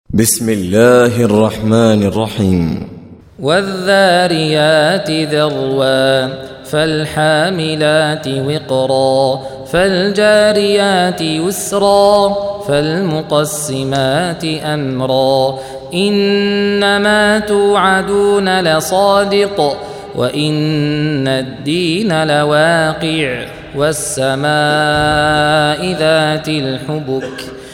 بسم الله الرحمن الرحيم. والذاريات ذروا فالحاملات وقرا فالجاريات يسرا فالمقسمات أمرا إنما توعدون لصادق وإن الدين لواقع والسماء ذات الحبك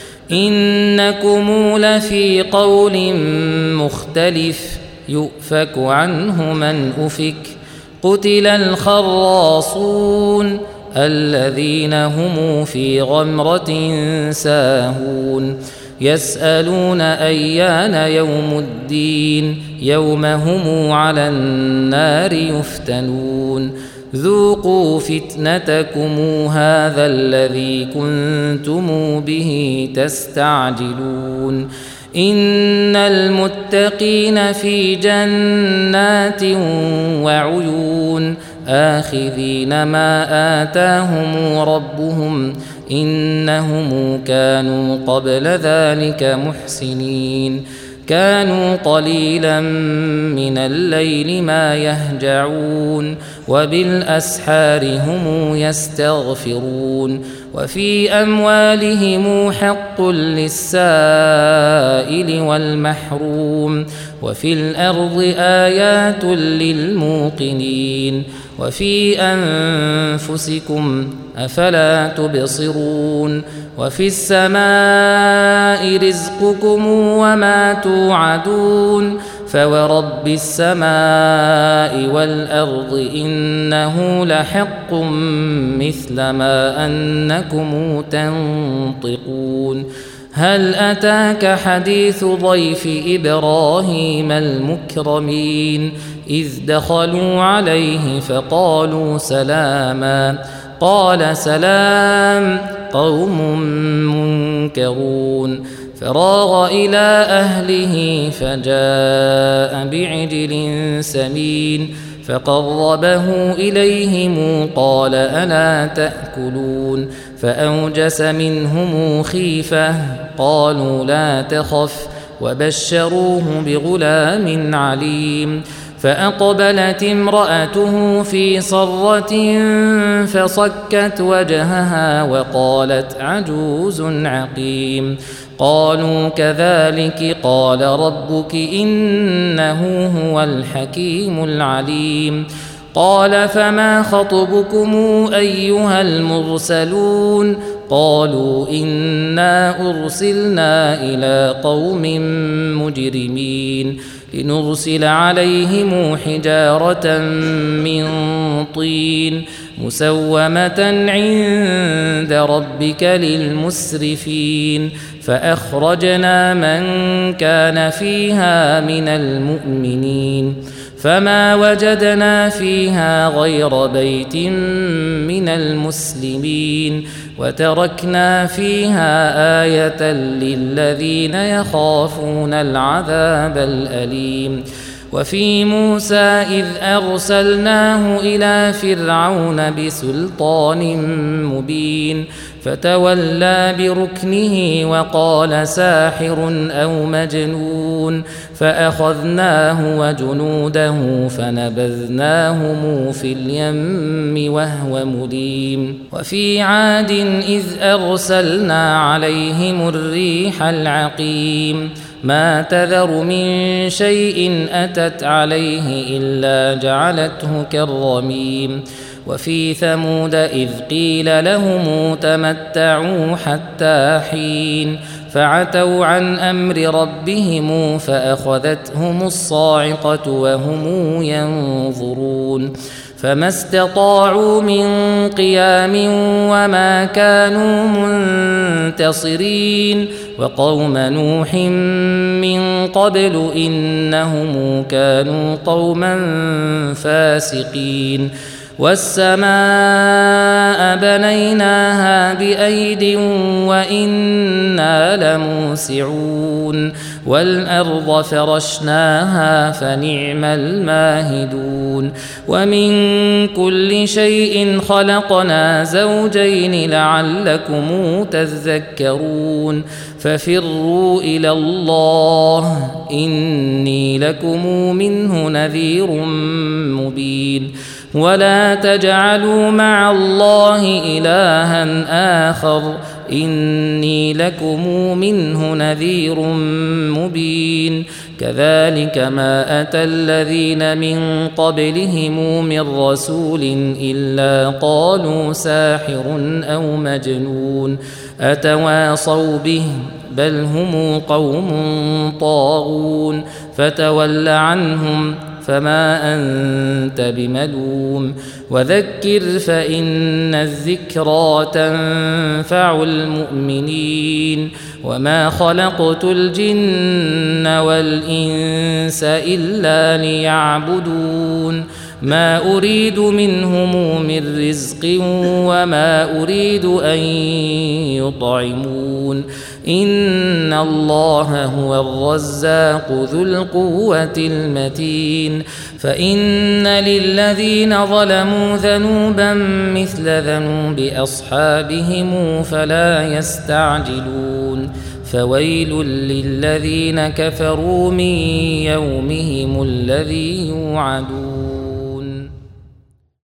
إنكم لفي قول مختلف يؤفك عنه من أفك قتل الخراصون الذين هم في غمرة ساهون يسألون أيان يوم الدين يوم هم على النار يفتنون ذوقوا فتنتكم هذا الذي كنتم به تستعجلون إن المتقين في جنات وعيون آخذين ما آتاهم ربهم إنهم كانوا قبل ذلك محسنين كانوا قليلا من الليل ما يهجعون وبالأسحار هم يستغفرون وفي أموالهم حق للسائل والمحروم وفي الأرض آيات للموقنين وفي أنفسكم أفلا تبصرون وفي السماء رزقكم وما توعدون فورب السماء والأرض إنه لحق مثل ما أنكم تنطقون هل أتاك حديث ضيف إبراهيم المكرمين إذ دخلوا عليه فقالوا سلاما قال سلام قوم منكرون فراغ إلى أهله فجاء بعجل سمين فقربه إليهم قال ألا تأكلون فأوجس منهم خيفة قالوا لا تخف وبشروه بغلام عليم فأقبلت امرأته في صرة فصكت وجهها وقالت عجوز عقيم قالوا كذلك قال ربك إنه هو الحكيم العليم قال فما خطبكم أيها المرسلون قالوا إنا أرسلنا إلى قوم مجرمين لنرسل عليهم حجارة من طين مسومة عند ربك للمسرفين فأخرجنا من كان فيها من المؤمنين فما وجدنا فيها غير بيت من المسلمين وتركنا فيها آية للذين يخافون العذاب الأليم وفي موسى إذ أرسلناه إلى فرعون بسلطان مبين فتولى بركنه وقال ساحر أو مجنون فأخذناه وجنوده فنبذناهم في اليم وهو مليم وفي عاد إذ أرسلنا عليهم الريح العقيم ما تذر من شيء أتت عليه إلا جعلته كالرميم وفي ثمود إذ قيل لهم تمتعوا حتى حين فعتوا عن أمر ربهم فأخذتهم الصاعقة وهم ينظرون فما استطاعوا من قيام وما كانوا منتصرين وقوم نوح من قبل إنهم كانوا قوما فاسقين والسماء بنيناها بأيد وإنا لموسعون والأرض فرشناها فنعم الماهدون ومن كل شيء خلقنا زوجين لعلكم تذكرون ففروا إلى الله إني لكم منه نذير مبين ولا تجعلوا مع الله إلها آخر إني لكم منه نذير مبين كذلك ما أتى الذين من قبلهم من رسول إلا قالوا ساحر أو مجنون أتواصوا به بل هم قوم طاغون فتول عنهم فما أنت بملوم وذكر فإن الذكرى تنفع المؤمنين وما خلقت الجن والإنس إلا ليعبدون ما أريد منهم من رزق وما أريد أن يطعمون إن الله هو الرزاق ذو القوة المتين فإن للذين ظلموا ذنوبا مثل ذنوب أصحابهم فلا يستعجلون فويل للذين كفروا من يومهم الذي يوعدون